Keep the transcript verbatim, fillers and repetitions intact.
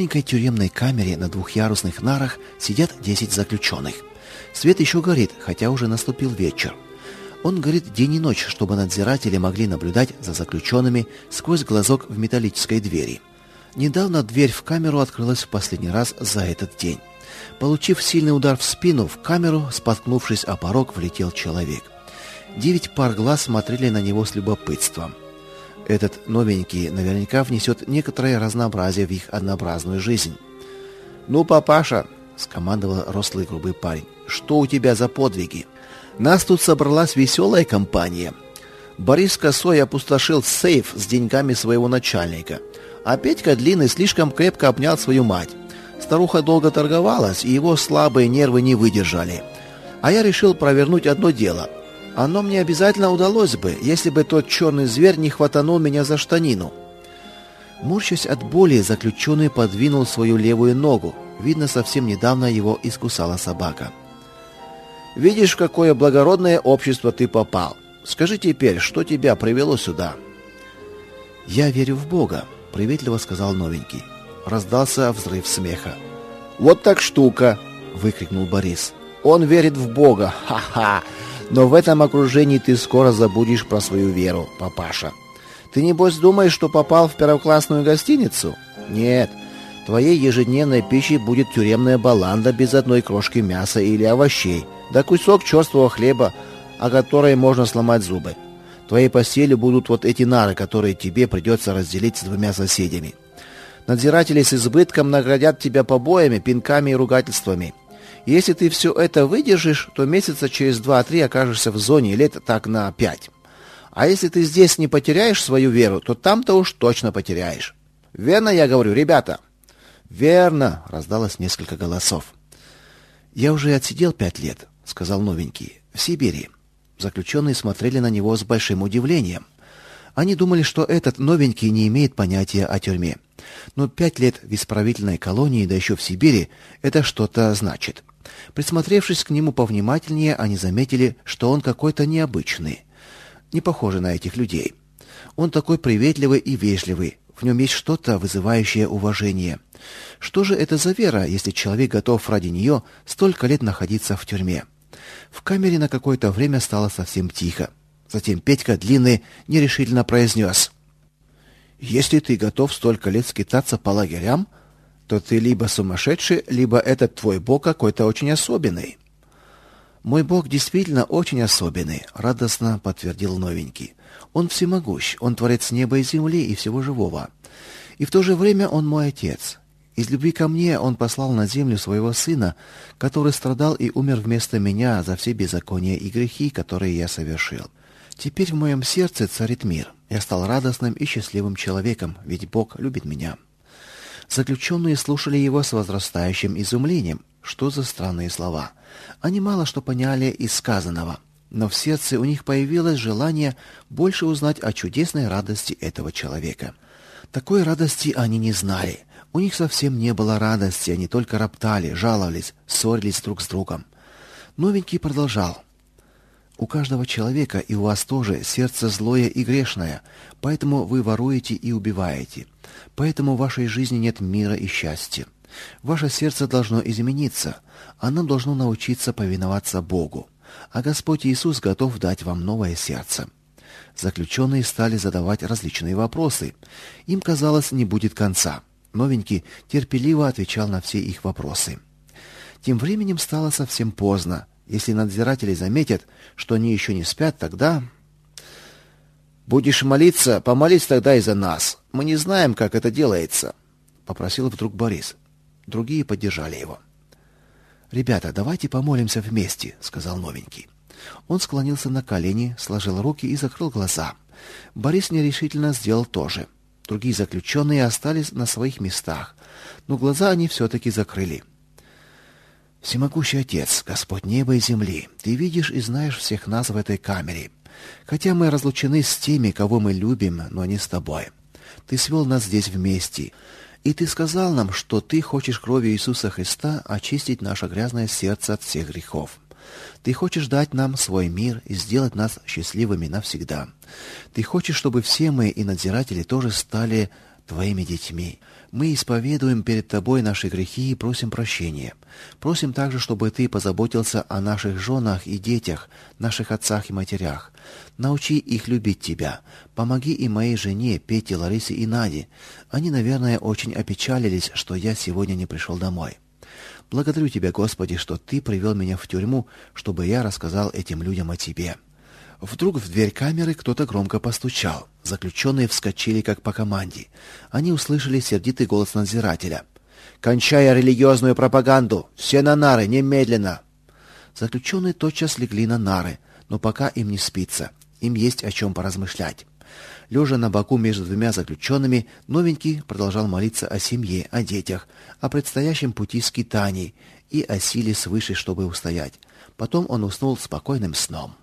маленькой тюремной камере на двухъярусных нарах сидят десять заключенных. Свет еще горит, хотя уже наступил вечер. Он горит день и ночь, чтобы надзиратели могли наблюдать за заключенными сквозь глазок в металлической двери. Недавно дверь в камеру открылась в последний раз за этот день. Получив сильный удар в спину, в камеру, споткнувшись о порог, влетел человек. Девять пар глаз смотрели на него с любопытством. Этот новенький наверняка внесет некоторое разнообразие в их однообразную жизнь. «Ну, папаша», — скомандовал рослый грубый парень, — «что у тебя за подвиги? Нас тут собралась веселая компания. Борис Косой опустошил сейф с деньгами своего начальника, а Петька Длинный слишком крепко обнял свою мать. Старуха долго торговалась, и его слабые нервы не выдержали. А я решил провернуть одно дело. Оно мне обязательно удалось бы, если бы тот черный зверь не хватанул меня за штанину». Морщась от боли, заключенный подвинул свою левую ногу. Видно, совсем недавно его искусала собака. «Видишь, в какое благородное общество ты попал. Скажи теперь, что тебя привело сюда?» «Я верю в Бога», — приветливо сказал новенький. Раздался взрыв смеха. «Вот так штука!» — выкрикнул Борис. «Он верит в Бога! Ха-ха! Но в этом окружении ты скоро забудешь про свою веру, папаша. Ты, небось, думаешь, что попал в первоклассную гостиницу? Нет, твоей ежедневной пищей будет тюремная баланда без одной крошки мяса или овощей, да кусок черствого хлеба, о которой можно сломать зубы. Твоей постелью будут вот эти нары, которые тебе придется разделить с двумя соседями. Надзиратели с избытком наградят тебя побоями, пинками и ругательствами. Если ты все это выдержишь, то месяца через два-три окажешься в зоне лет так на пять. А если ты здесь не потеряешь свою веру, то там-то уж точно потеряешь. Верно я говорю, ребята?» «Верно», — раздалось несколько голосов. «Я уже отсидел пять лет», — сказал новенький, — «в Сибири». Заключенные смотрели на него с большим удивлением. Они думали, что этот новенький не имеет понятия о тюрьме. Но пять лет в исправительной колонии, да еще в Сибири, это что-то значит. Присмотревшись к нему повнимательнее, они заметили, что он какой-то необычный, не похожий на этих людей. Он такой приветливый и вежливый, в нем есть что-то, вызывающее уважение. Что же это за вера, если человек готов ради нее столько лет находиться в тюрьме? В камере на какое-то время стало совсем тихо. Затем Петька Длинный нерешительно произнес: «Если ты готов столько лет скитаться по лагерям, то ты либо сумасшедший, либо этот твой Бог какой-то очень особенный». «Мой Бог действительно очень особенный», — радостно подтвердил новенький. «Он всемогущ, он творец неба и земли и всего живого. И в то же время он мой отец. Из любви ко мне он послал на землю своего сына, который страдал и умер вместо меня за все беззакония и грехи, которые я совершил. Теперь в моем сердце царит мир. Я стал радостным и счастливым человеком, ведь Бог любит меня». Заключенные слушали его с возрастающим изумлением. Что за странные слова? Они мало что поняли из сказанного, но в сердце у них появилось желание больше узнать о чудесной радости этого человека. Такой радости они не знали. У них совсем не было радости, они только роптали, жаловались, ссорились друг с другом. Новенький продолжал: «У каждого человека, и у вас тоже, сердце злое и грешное, поэтому вы воруете и убиваете. Поэтому в вашей жизни нет мира и счастья. Ваше сердце должно измениться, оно должно научиться повиноваться Богу, а Господь Иисус готов дать вам новое сердце». Заключенные стали задавать различные вопросы. Им казалось, не будет конца. Новенький терпеливо отвечал на все их вопросы. Тем временем стало совсем поздно. Если надзиратели заметят, что они еще не спят, тогда... «Будешь молиться, помолись тогда и за нас. Мы не знаем, как это делается», — попросил вдруг Борис. Другие поддержали его. «Ребята, давайте помолимся вместе», — сказал новенький. Он склонился на колени, сложил руки и закрыл глаза. Борис нерешительно сделал то же. Другие заключенные остались на своих местах, но глаза они все-таки закрыли. «Всемогущий Отец, Господь неба и земли, Ты видишь и знаешь всех нас в этой камере. Хотя мы разлучены с теми, кого мы любим, но не с Тобой. Ты свел нас здесь вместе, и Ты сказал нам, что Ты хочешь кровью Иисуса Христа очистить наше грязное сердце от всех грехов. Ты хочешь дать нам свой мир и сделать нас счастливыми навсегда. Ты хочешь, чтобы все мы и надзиратели тоже стали Твоими детьми. Мы исповедуем перед Тобой наши грехи и просим прощения. Просим также, чтобы Ты позаботился о наших женах и детях, наших отцах и матерях. Научи их любить Тебя. Помоги и моей жене, Пете, Ларисе и Наде. Они, наверное, очень опечалились, что я сегодня не пришел домой. Благодарю Тебя, Господи, что Ты привел меня в тюрьму, чтобы я рассказал этим людям о Тебе». Вдруг в дверь камеры кто-то громко постучал. Заключенные вскочили, как по команде. Они услышали сердитый голос надзирателя. «Кончай религиозную пропаганду! Все на нары, немедленно!» Заключенные тотчас легли на нары, но пока им не спится. Им есть о чем поразмышлять. Лежа на боку между двумя заключенными, новенький продолжал молиться о семье, о детях, о предстоящем пути скитаний и о силе свыше, чтобы устоять. Потом он уснул спокойным сном.